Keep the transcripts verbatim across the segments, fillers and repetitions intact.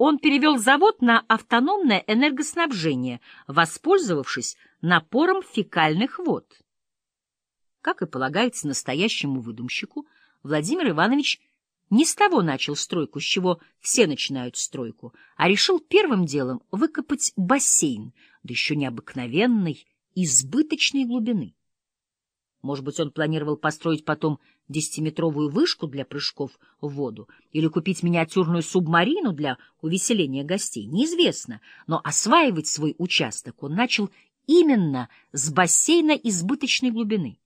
он перевел завод на автономное энергоснабжение, воспользовавшись напором фекальных вод. Как и полагается настоящему выдумщику, Владимир Иванович не с того начал стройку, с чего все начинают стройку, а решил первым делом выкопать бассейн, да еще необыкновенной, избыточной глубины. Может быть, он планировал построить потом десятиметровую вышку для прыжков в воду или купить миниатюрную субмарину для увеселения гостей, неизвестно, но осваивать свой участок он начал именно с бассейна избыточной глубины.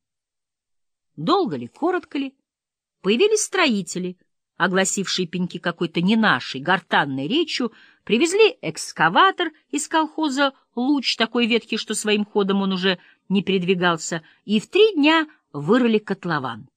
Долго ли, коротко ли, появились строители, огласившие пеньки какой-то не нашей гортанной речью, привезли экскаватор из колхоза «Луч», такой ветхий, что своим ходом он уже не передвигался, и в три дня вырыли котлован.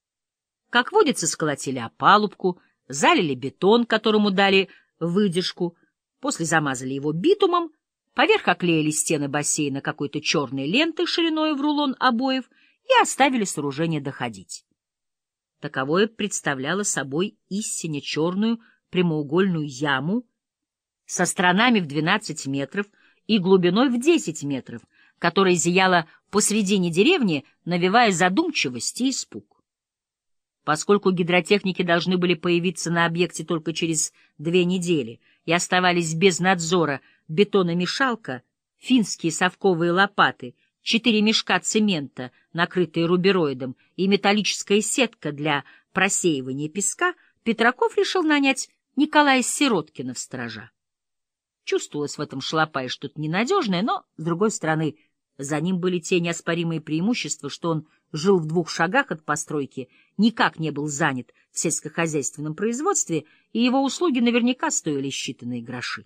Как водится, сколотили опалубку, залили бетон, которому дали выдержку, после замазали его битумом, поверх оклеили стены бассейна какой-то черной лентой шириной в рулон обоев и оставили сооружение доходить. Таковое представляло собой истинно черную прямоугольную яму со сторонами в двенадцать метров и глубиной в десять метров, которая зияла посредине деревни, навевая задумчивость и испуг. Поскольку гидротехники должны были появиться на объекте только через две недели и оставались без надзора бетономешалка, финские совковые лопаты, четыре мешка цемента, накрытые рубероидом, и металлическая сетка для просеивания песка, Петраков решил нанять Николая Сироткина в сторожа. Чувствовалось в этом шалопае что-то ненадежное, но, с другой стороны, за ним были те неоспоримые преимущества, что он жил в двух шагах от постройки, никак не был занят в сельскохозяйственном производстве, и его услуги наверняка стоили считанные гроши.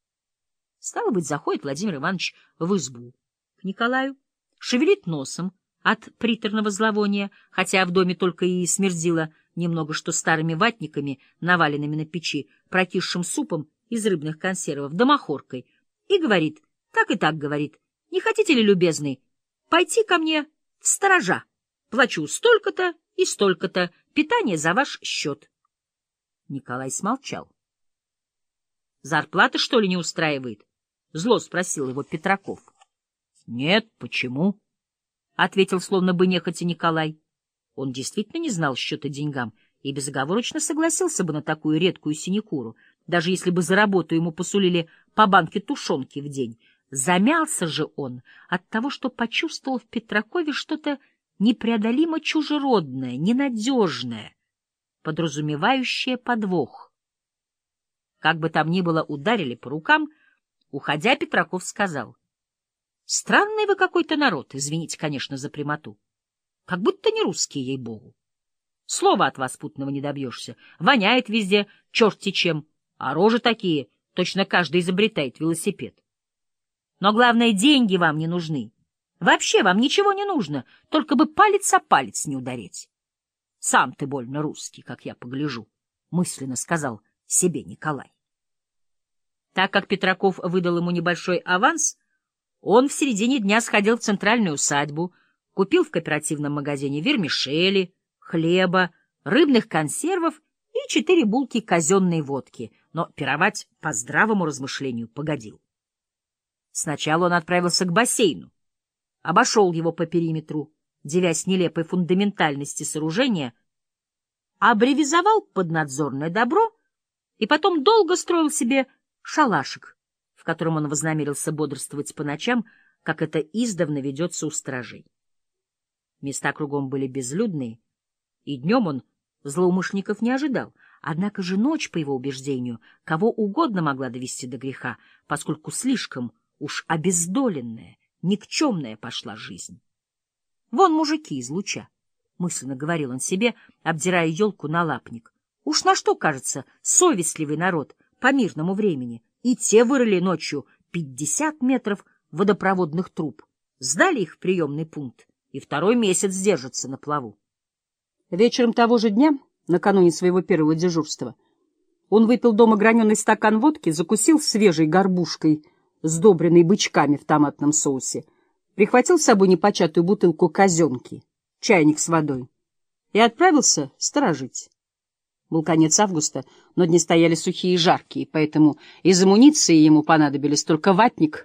Стало быть, заходит Владимир Иванович в избу к Николаю, шевелит носом от приторного зловония, хотя в доме только и смердило немного что старыми ватниками, наваленными на печи, прокисшим супом из рыбных консервов, да махоркой, и говорит, так и так говорит, не хотите ли, любезный, пойти ко мне в сторожа? Плачу столько-то и столько-то, питание за ваш счет. Николай смолчал. — Зарплата, что ли, не устраивает? — зло спросил его Петраков. — Нет, почему? — ответил словно бы нехотя Николай. Он действительно не знал счета деньгам и безоговорочно согласился бы на такую редкую синекуру, даже если бы за работу ему посулили по банке тушенки в день. Замялся же он от того, что почувствовал в Петракове что-то непреодолимо чужеродное, ненадежное, подразумевающее подвох. Как бы там ни было, ударили по рукам. Уходя, Петраков сказал: — Странный вы какой-то народ, извините, конечно, за прямоту. Как будто не русские, ей-богу. Слова от вас путного не добьешься. Воняет везде черти чем, а рожи такие, точно каждый изобретает велосипед. Но главное, деньги вам не нужны. Вообще вам ничего не нужно, только бы палец о палец не ударить. Сам ты больно русский, как я погляжу, — мысленно сказал себе Николай. Так как Петраков выдал ему небольшой аванс, он в середине дня сходил в центральную усадьбу, купил в кооперативном магазине вермишели, хлеба, рыбных консервов и четыре булки казенной водки, но пировать по здравому размышлению погодил. Сначала он отправился к бассейну, обошел его по периметру, дивясь нелепой фундаментальности сооружения, абревизовал поднадзорное добро и потом долго строил себе шалашик, в котором он вознамерился бодрствовать по ночам, как это издавна ведется у стражей. Места кругом были безлюдные, и днем он злоумышленников не ожидал, однако же ночь, по его убеждению, кого угодно могла довести до греха, поскольку слишком уж обездоленная, никчемная пошла жизнь. Вон мужики из Луча, — мысленно говорил он себе, обдирая елку на лапник. Уж на что, кажется, совестливый народ по мирному времени, и те вырыли ночью пятьдесят метров водопроводных труб, сдали их в приемный пункт, и второй месяц держатся на плаву. Вечером того же дня, накануне своего первого дежурства, он выпил дома граненый стакан водки, закусил свежей горбушкой, сдобренной бычками в томатном соусе, прихватил с собой непочатую бутылку казенки, чайник с водой, и отправился сторожить. Был конец августа, но дни стояли сухие и жаркие, поэтому из амуниции ему понадобились только ватник,